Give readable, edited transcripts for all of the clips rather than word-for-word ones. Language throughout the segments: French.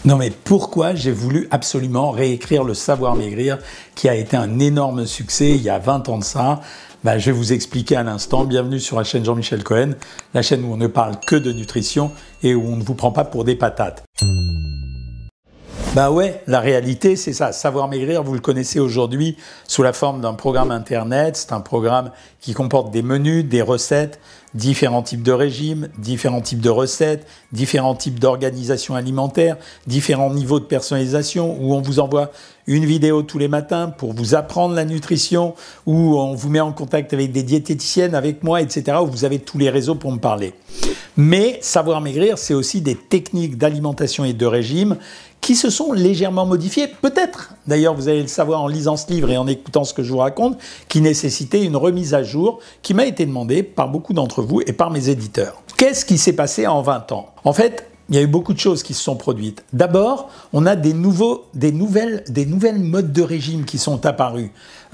Non mais pourquoi j'ai voulu absolument réécrire le Savoir Maigrir qui a été un énorme succès il y a 20 ans de ça? Je vais vous expliquer à l'instant. Bienvenue sur la chaîne Jean-Michel Cohen, la chaîne où on ne parle que de nutrition et où on ne vous prend pas pour des patates. Ouais, la réalité c'est ça. Savoir Maigrir, vous le connaissez aujourd'hui sous la forme d'un programme internet. C'est un programme qui comporte des menus, des recettes, différents types de régimes, différents types de recettes, différents types d'organisation alimentaire, différents niveaux de personnalisation où on vous envoie une vidéo tous les matins pour vous apprendre la nutrition, où on vous met en contact avec des diététiciennes, avec moi, etc., où vous avez tous les réseaux pour me parler. Mais Savoir Maigrir, c'est aussi des techniques d'alimentation et de régime qui se sont légèrement modifiées, peut-être, d'ailleurs vous allez le savoir en lisant ce livre et en écoutant ce que je vous raconte, qui nécessitait une remise à jour qui m'a été demandée par beaucoup d'entre vous et par mes éditeurs. Qu'est-ce qui s'est passé en 20 ans? En fait, il y a eu beaucoup de choses qui se sont produites. D'abord, on a des nouvelles modes de régime qui sont apparus.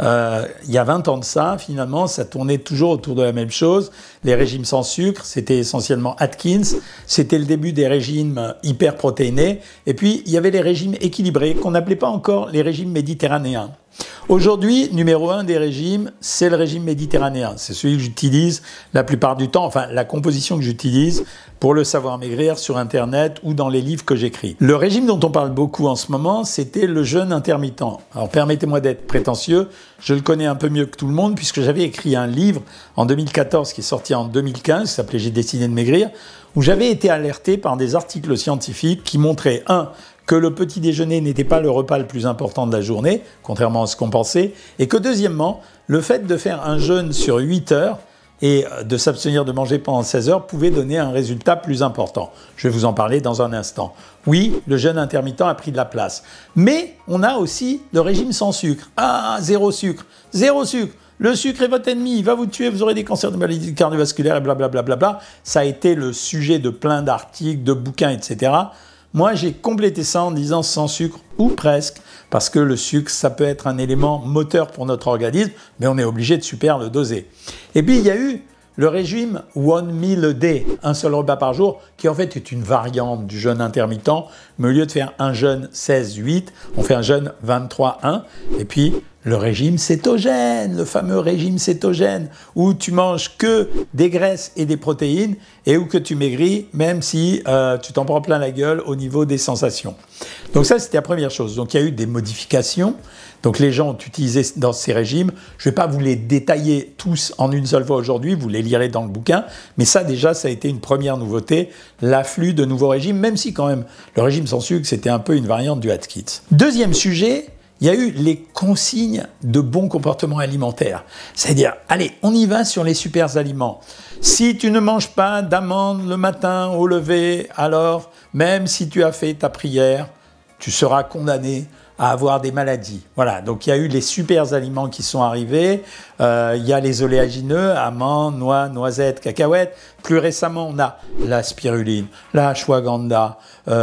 Il y a 20 ans de ça, finalement, ça tournait toujours autour de la même chose. Les régimes sans sucre, c'était essentiellement Atkins. C'était le début des régimes hyperprotéinés. Et puis, il y avait les régimes équilibrés, qu'on n'appelait pas encore les régimes méditerranéens. Aujourd'hui, numéro 1 des régimes, c'est le régime méditerranéen. C'est celui que j'utilise la plupart du temps, enfin la composition que j'utilise pour le Savoir Maigrir sur Internet ou dans les livres que j'écris. Le régime dont on parle beaucoup en ce moment, c'était le jeûne intermittent. Alors permettez-moi d'être prétentieux, je le connais un peu mieux que tout le monde puisque j'avais écrit un livre en 2014 qui est sorti en 2015, qui s'appelait « J'ai décidé de maigrir », où j'avais été alerté par des articles scientifiques qui montraient que le petit déjeuner n'était pas le repas le plus important de la journée, contrairement à ce qu'on pensait, et que deuxièmement, le fait de faire un jeûne sur 8 heures et de s'abstenir de manger pendant 16 heures pouvait donner un résultat plus important. Je vais vous en parler dans un instant. Oui, le jeûne intermittent a pris de la place. Mais on a aussi le régime sans sucre. Zéro sucre, zéro sucre. Le sucre est votre ennemi, il va vous tuer, vous aurez des cancers de maladies cardiovasculaires et blablabla. Ça a été le sujet de plein d'articles, de bouquins, etc. Moi, j'ai complété ça en disant sans sucre ou presque, parce que le sucre, ça peut être un élément moteur pour notre organisme, mais on est obligé de super le doser. Et puis, il y a eu le régime One Meal a Day, un seul repas par jour, qui en fait est une variante du jeûne intermittent, mais au lieu de faire un jeûne 16-8, on fait un jeûne 23-1, et puis le régime cétogène, le fameux régime cétogène, où tu manges que des graisses et des protéines, et où que tu maigris, même si tu t'en prends plein la gueule au niveau des sensations. Donc ça, c'était la première chose. Donc il y a eu des modifications. Donc les gens ont utilisé dans ces régimes. Je ne vais pas vous les détailler tous en une seule fois aujourd'hui, vous les lirez dans le bouquin. Mais ça déjà, ça a été une première nouveauté, l'afflux de nouveaux régimes, même si quand même le régime sans sucre, c'était un peu une variante du Atkins. Deuxième sujet, il y a eu les consignes de bon comportement alimentaire. C'est-à-dire, allez, on y va sur les super aliments. Si tu ne manges pas d'amandes le matin au lever, alors même si tu as fait ta prière, tu seras condamné à avoir des maladies. Voilà, donc il y a eu les super aliments qui sont arrivés, il y a les oléagineux, amandes, noix, noisettes, cacahuètes. Plus récemment, on a la spiruline, la ashwagandha,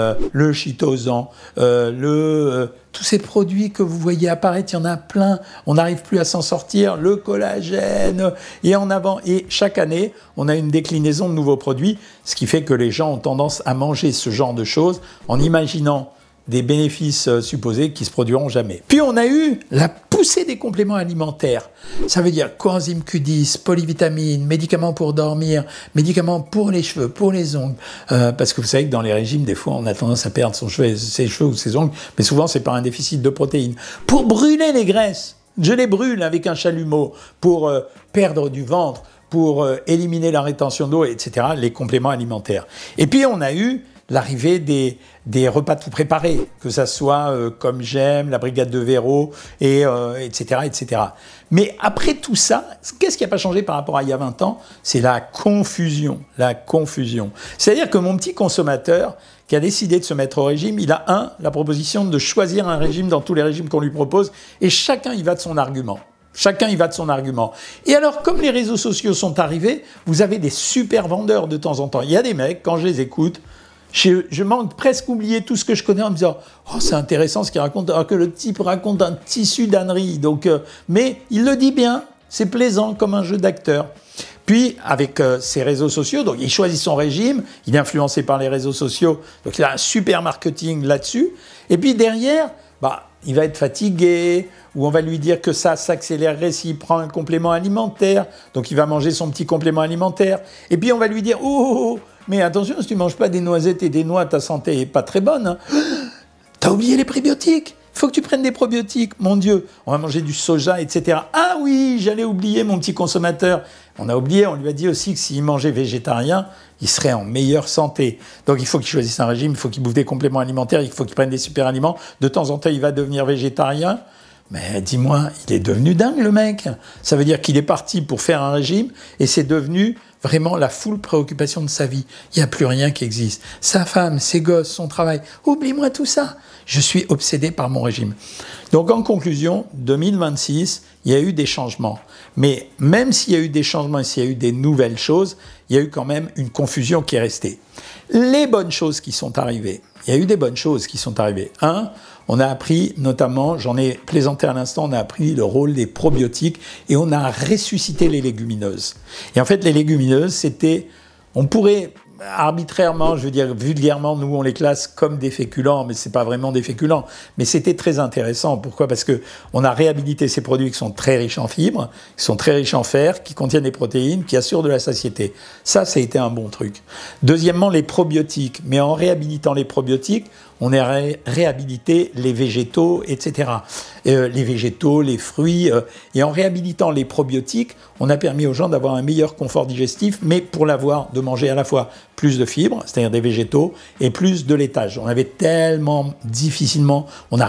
le chitosan, tous ces produits que vous voyez apparaître, il y en a plein, on n'arrive plus à s'en sortir, le collagène, et en avant. Et chaque année, on a une déclinaison de nouveaux produits, ce qui fait que les gens ont tendance à manger ce genre de choses en imaginant des bénéfices supposés qui ne se produiront jamais. Puis on a eu la poussée des compléments alimentaires. Ça veut dire coenzyme Q10, polyvitamines, médicaments pour dormir, médicaments pour les cheveux, pour les ongles. Parce que vous savez que dans les régimes, des fois, on a tendance à perdre ses cheveux ou ses ongles, mais souvent c'est par un déficit de protéines. Pour brûler les graisses, je les brûle avec un chalumeau pour perdre du ventre, pour éliminer la rétention d'eau, etc., les compléments alimentaires. Et puis on a eu l'arrivée des repas tout préparés, que ça soit comme j'aime, la brigade de Véro, etc., etc. Mais après tout ça, qu'est-ce qui n'a pas changé par rapport à il y a 20 ans? C'est la confusion, la confusion. C'est-à-dire que mon petit consommateur qui a décidé de se mettre au régime, il a la proposition de choisir un régime dans tous les régimes qu'on lui propose, et chacun y va de son argument. Chacun y va de son argument. Et alors, comme les réseaux sociaux sont arrivés, vous avez des super vendeurs de temps en temps. Il y a des mecs, quand je les écoute, je manque presque oublier tout ce que je connais en me disant « Oh, c'est intéressant ce qu'il raconte », alors que le type raconte un tissu d'ânerie. Mais il le dit bien, c'est plaisant comme un jeu d'acteur. Puis, avec ses réseaux sociaux, donc il choisit son régime, il est influencé par les réseaux sociaux, donc il a un super marketing là-dessus. Et puis derrière, il va être fatigué, ou on va lui dire que ça s'accélérerait s'il prend un complément alimentaire, donc il va manger son petit complément alimentaire. Et puis on va lui dire « Oh, mais attention, si tu ne manges pas des noisettes et des noix, ta santé n'est pas très bonne. Hein. T'as oublié les prébiotiques. Il faut que tu prennes des probiotiques. Mon Dieu, on va manger du soja, etc. Ah oui, j'allais oublier mon petit consommateur. On a oublié, on lui a dit aussi que s'il mangeait végétarien, il serait en meilleure santé. Donc il faut qu'il choisisse un régime, il faut qu'il bouffe des compléments alimentaires, il faut qu'il prenne des super aliments. De temps en temps, il va devenir végétarien. Mais dis-moi, il est devenu dingue le mec. Ça veut dire qu'il est parti pour faire un régime et c'est devenu vraiment la full préoccupation de sa vie. Il n'y a plus rien qui existe. Sa femme, ses gosses, son travail. Oublie-moi tout ça. Je suis obsédé par mon régime. Donc en conclusion, 2026, il y a eu des changements. Mais même s'il y a eu des changements et s'il y a eu des nouvelles choses, il y a eu quand même une confusion qui est restée. Les bonnes choses qui sont arrivées. Il y a eu des bonnes choses qui sont arrivées. On a appris notamment, j'en ai plaisanté à l'instant, on a appris le rôle des probiotiques et on a ressuscité les légumineuses. Et en fait, les légumineuses, c'était, on pourrait arbitrairement, je veux dire vulgairement, nous on les classe comme des féculents, mais c'est pas vraiment des féculents. Mais c'était très intéressant. Pourquoi ? Parce que on a réhabilité ces produits qui sont très riches en fibres, qui sont très riches en fer, qui contiennent des protéines, qui assurent de la satiété. Ça a été un bon truc. Deuxièmement, les probiotiques. Mais en réhabilitant les probiotiques, on a réhabilité les végétaux, etc. Les végétaux, les fruits. Et en réhabilitant les probiotiques, on a permis aux gens d'avoir un meilleur confort digestif, mais pour l'avoir, de manger à la fois plus de fibres, c'est-à-dire des végétaux, et plus de laitage. On arrivait tellement difficilement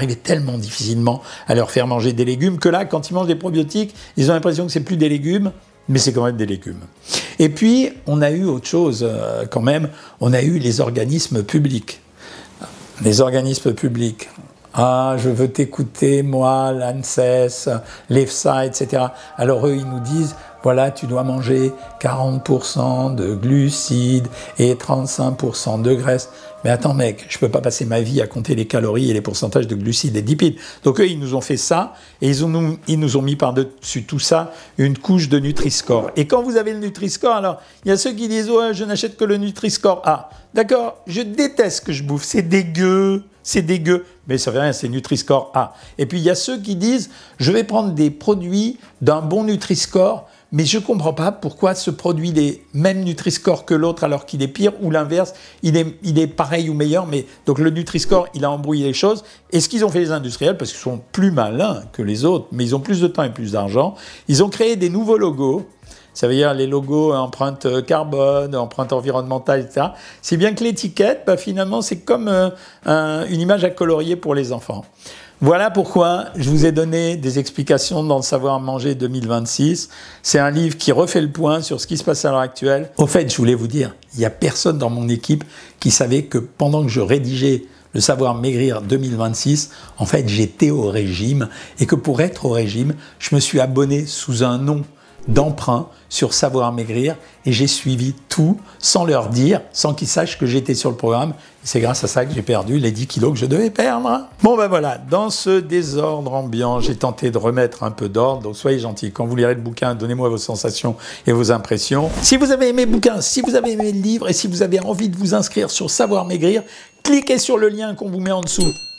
à leur faire manger des légumes que là, quand ils mangent des probiotiques, ils ont l'impression que c'est plus des légumes, mais c'est quand même des légumes. Et puis, on a eu autre chose quand même, on a eu les organismes publics. Les organismes publics. Ah, je veux t'écouter, moi, l'ANSES, l'EFSA, etc. Alors eux, ils nous disent, voilà, tu dois manger 40% de glucides et 35% de graisse. Mais attends mec, je peux pas passer ma vie à compter les calories et les pourcentages de glucides et de lipides. Donc eux, ils nous ont fait ça et ils nous ont mis par-dessus tout ça une couche de Nutri-Score. Et quand vous avez le Nutri-Score, alors, il y a ceux qui disent « Ouais, je n'achète que le Nutri-Score A ». D'accord, je déteste ce que je bouffe, c'est dégueu, mais ça fait rien, c'est Nutri-Score A. Et puis il y a ceux qui disent « Je vais prendre des produits d'un bon Nutri-Score ». Mais je ne comprends pas pourquoi ce produit est même Nutri-Score que l'autre alors qu'il est pire, ou l'inverse, il est pareil ou meilleur. Mais donc le Nutri-Score, il a embrouillé les choses. Et ce qu'ils ont fait les industriels, parce qu'ils sont plus malins que les autres, mais ils ont plus de temps et plus d'argent, ils ont créé des nouveaux logos. Ça veut dire les logos empreinte carbone, empreinte environnementale, etc. C'est bien que l'étiquette, finalement, c'est comme une image à colorier pour les enfants. Voilà pourquoi je vous ai donné des explications dans le Savoir Manger 2026. C'est un livre qui refait le point sur ce qui se passe à l'heure actuelle. Au fait, je voulais vous dire, il n'y a personne dans mon équipe qui savait que pendant que je rédigeais le Savoir Maigrir 2026, en fait, j'étais au régime et que pour être au régime, je me suis abonné sous un nom d'emprunt sur Savoir Maigrir et j'ai suivi tout sans leur dire, sans qu'ils sachent que j'étais sur le programme. Et c'est grâce à ça que j'ai perdu les 10 kilos que je devais perdre. Bon ben voilà, dans ce désordre ambiant, j'ai tenté de remettre un peu d'ordre, donc soyez gentils. Quand vous lirez le bouquin, donnez-moi vos sensations et vos impressions. Si vous avez aimé le bouquin, si vous avez aimé le livre et si vous avez envie de vous inscrire sur Savoir Maigrir, cliquez sur le lien qu'on vous met en dessous.